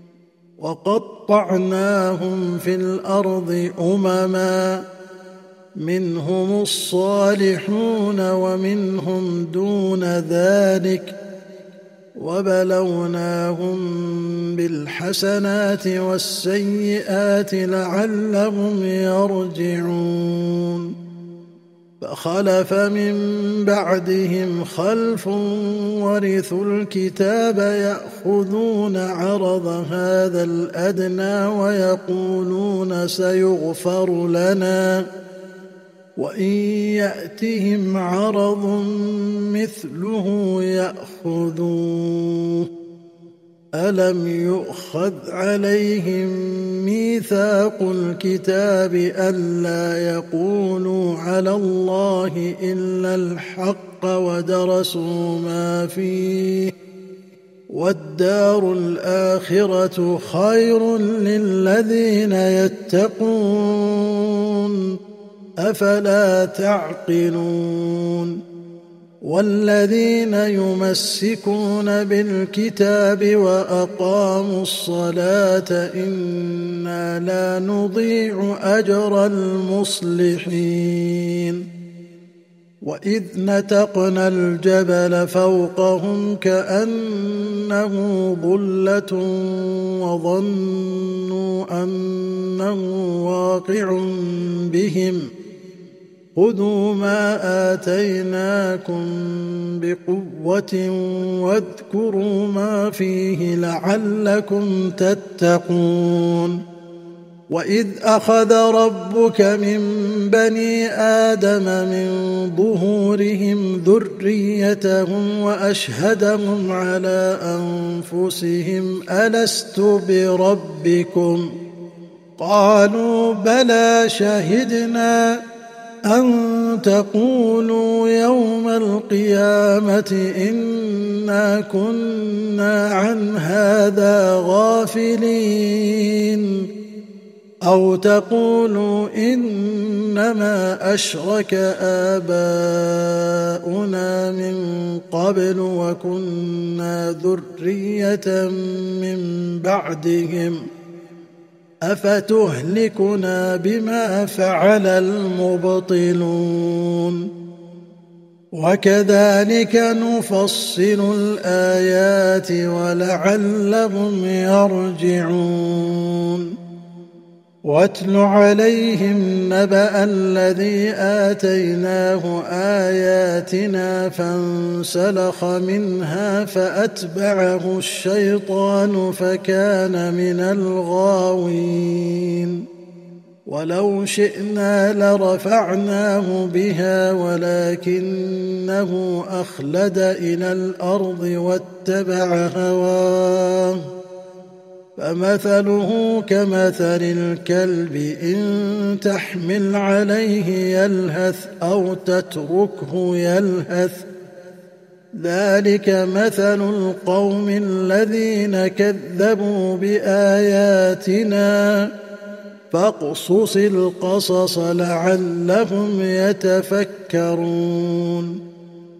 وقطعناهم في الأرض أمما منهم الصالحون ومنهم دون ذلك وبلوناهم بالحسنات والسيئات لعلهم يرجعون فخلف من بعدهم خلف ورثوا الكتاب يأخذون عرض هذا الأدنى ويقولون سيغفر لنا وإن يأتهم عرض مثله يأخذوه ألم يؤخذ عليهم ميثاق الكتاب ألا يقولوا على الله إلا الحق ودرسوا ما فيه والدار الآخرة خير للذين يتقون أفلا تعقلون والذين يمسكون بالكتاب وأقاموا الصلاة إنا لا نضيع أجر المصلحين وإذ نتقنا الجبل فوقهم كأنه ظلة وظنوا أنه واقع بهم خذوا ما آتيناكم بقوة واذكروا ما فيه لعلكم تتقون وإذ أخذ ربك من بني آدم من ظهورهم ذريتهم وأشهدهم على أنفسهم ألست بربكم قالوا بلى شهدنا أن تقولوا يوم القيامة إنا كنا عن هذا غافلين أو تقولوا إنما أشرك آباؤنا من قبل وكنا ذرية من بعدهم أفتهلكنا بما فعل المبطلون وكذلك نفصل الآيات ولعلهم يرجعون واتل عليهم نبأ الذي آتيناه آياتنا فانسلخ منها فأتبعه الشيطان فكان من الغاوين ولو شئنا لرفعناه بها ولكنه أخلد إلى الأرض واتبع هواه فمثله كمثل الكلب إن تحمل عليه يلهث أو تتركه يلهث ذلك مثل القوم الذين كذبوا بآياتنا فاقصص القصص لعلهم يتفكرون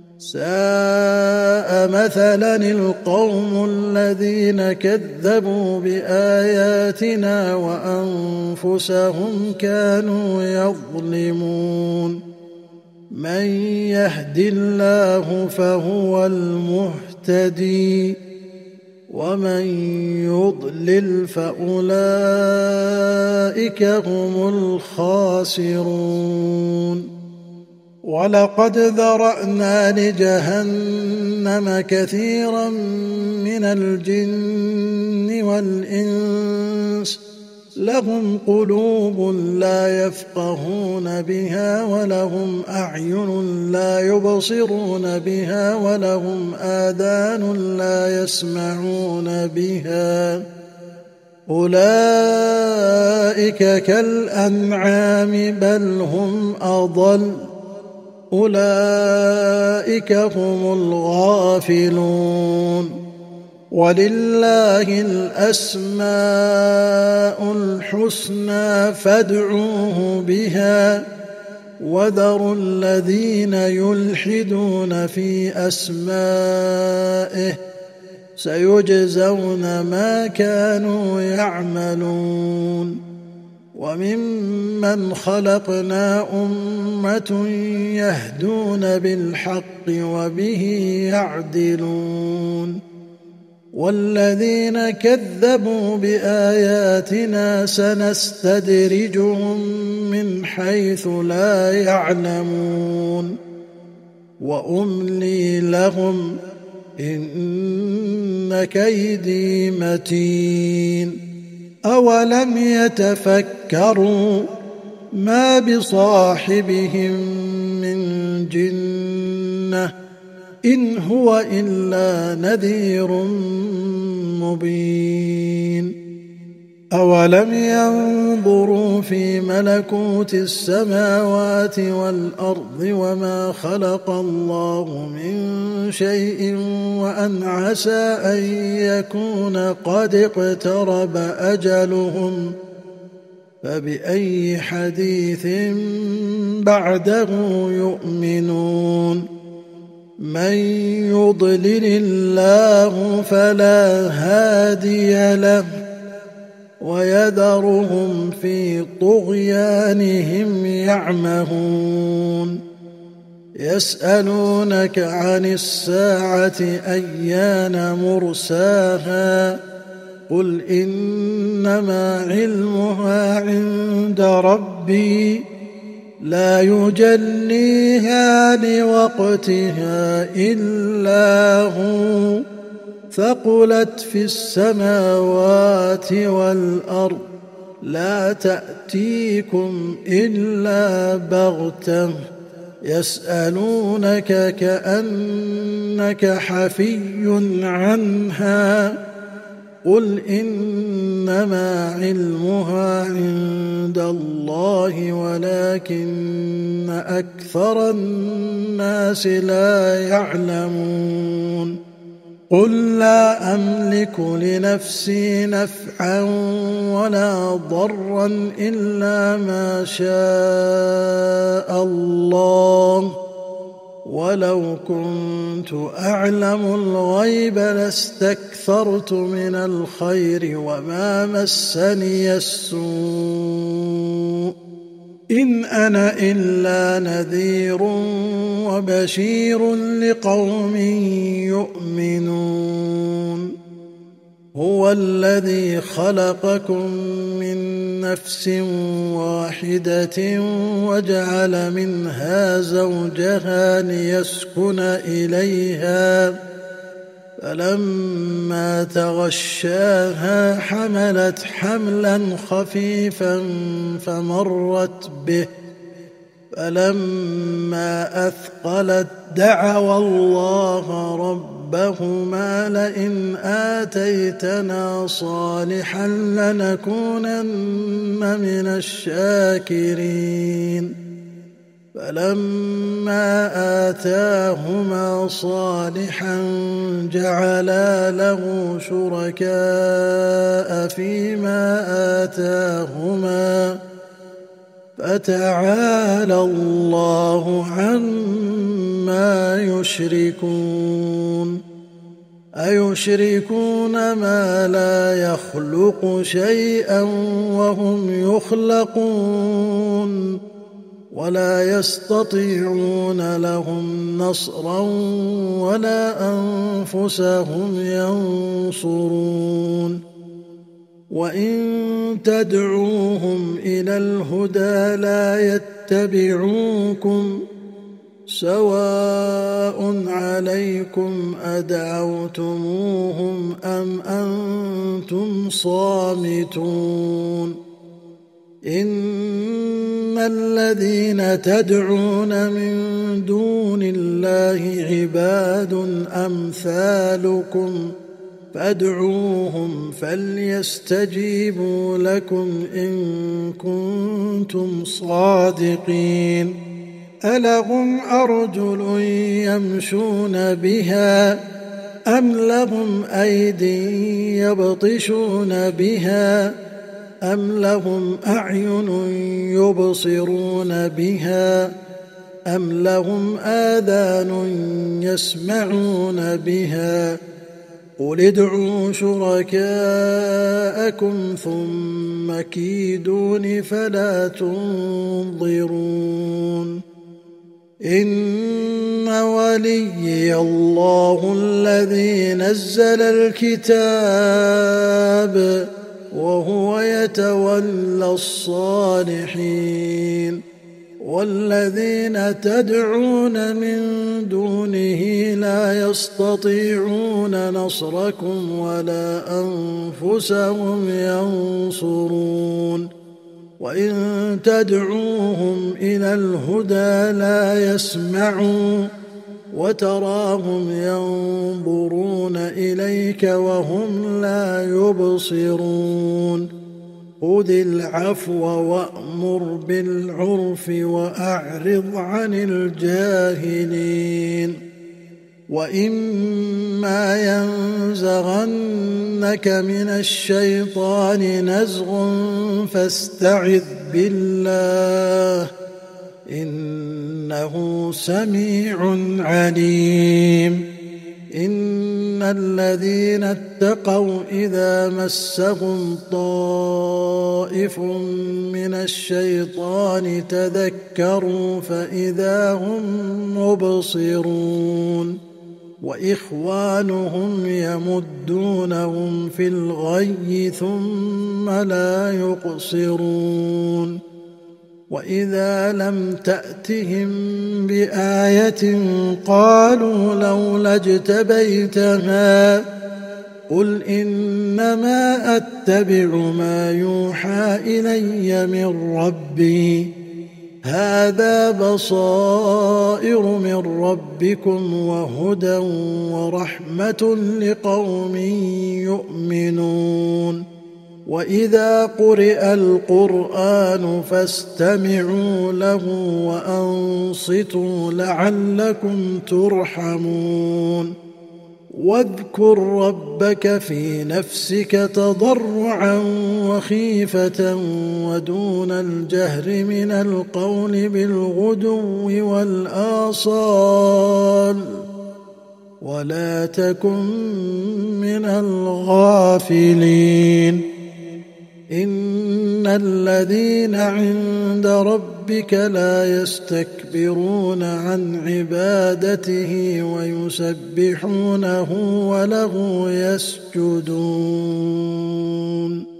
ساء مثلا القوم الذين كذبوا بآياتنا وأنفسهم كانوا يظلمون من يهد الله فهو المهتدي ومن يضلل فأولئك هم الخاسرون ولقد ذرأنا لجهنم كثيرا من الجن والإنس لهم قلوب لا يفقهون بها ولهم أعين لا يبصرون بها ولهم آذان لا يسمعون بها أولئك كالأنعام بل هم أضل أولئك هم الغافلون ولله الأسماء الحسنى فادعوه بها وذروا الذين يلحدون في أسمائه سيجزون ما كانوا يعملون وممن خلقنا أمة يهدون بالحق وبه يعدلون والذين كذبوا بآياتنا سنستدرجهم من حيث لا يعلمون وأملي لهم إن كيدي متين أولم يتفكروا ما بصاحبهم من جنة إن هو إلا نذير مبين أولم ينظروا في ملكوت السماوات والأرض وما خلق الله من شيء وأن عسى أن يكون قد اقترب أجلهم فبأي حديث بعده يؤمنون من يضلل الله فلا هادي له ويذرهم في طغيانهم يعمهون يسألونك عن الساعة أيان مرساها قل إنما علمها عند ربي لا يجليها لوقتها إلا هو ثقلت في السماوات والأرض لا تأتيكم إلا بغتة يسألونك كأنك حفي عنها قل إنما علمها عند الله ولكن أكثر الناس لا يعلمون قل لا أملك لنفسي نفعا ولا ضرا إلا ما شاء الله ولو كنت أعلم الغيب لاستكثرت من الخير وما مسني السوء إن أنا إلا نذير وبشير لقوم يؤمنون هو الذي خلقكم من نفس واحدة وجعل منها زوجها ليسكن إليها فلما تغشاها حملت حملا خفيفا فمرت به فلما أثقلت دعوا الله ربهما لئن آتيتنا صالحا لنكونن من الشاكرين فلما آتاهما صالحا جعلا له شركاء فيما آتاهما فتعالى الله عما يشركون أيشركون ما لا يخلق شيئا وهم يخلقون ولا يستطيعون لهم نصرا ولا أنفسهم ينصرون وإن تدعوهم إلى الهدى لا يتبعوكم سواء عليكم أدعوتموهم أم أنتم صامتون إن الذين تدعون من دون الله عباد أمثالكم فادعوهم فليستجيبوا لكم إن كنتم صادقين ألهم أرجل يمشون بها أم لهم أيدي يبطشون بها أم لهم أعين يبصرون بها أم لهم آذان يسمعون بها قل ادعوا شركاءكم ثم كيدون فلا تنظرون إن وليي الله الذي نزل الكتاب وهو يتولى الصالحين والذين تدعون من دونه لا يستطيعون نصركم ولا أنفسهم ينصرون وإن تدعوهم إلى الهدى لا يسمعوا وتراهم ينظرون إليك وهم لا يبصرون خذ العفو وأمر بالعرف وأعرض عن الجاهلين وإما ينزغنك من الشيطان نزغ فاستعذ بالله إنه سميع عليم إن الذين اتقوا إذا مسهم طائف من الشيطان تذكروا فإذا هم مبصرون وإخوانهم يمدونهم في الغي ثم لا يقصرون وإذا لم تأتهم بآية قالوا لولا اجتبيتها قل إنما أتبع ما يوحى إلي من ربي هذا بصائر من ربكم وهدى ورحمة لقوم يؤمنون وإذا قرئ القرآن فاستمعوا له وأنصتوا لعلكم ترحمون واذكر ربك في نفسك تضرعا وخيفة ودون الجهر من القول بالغدو والآصال ولا تكن من الغافلين إن الذين عند ربك لا يستكبرون عن عبادته ويسبحونه وله يسجدون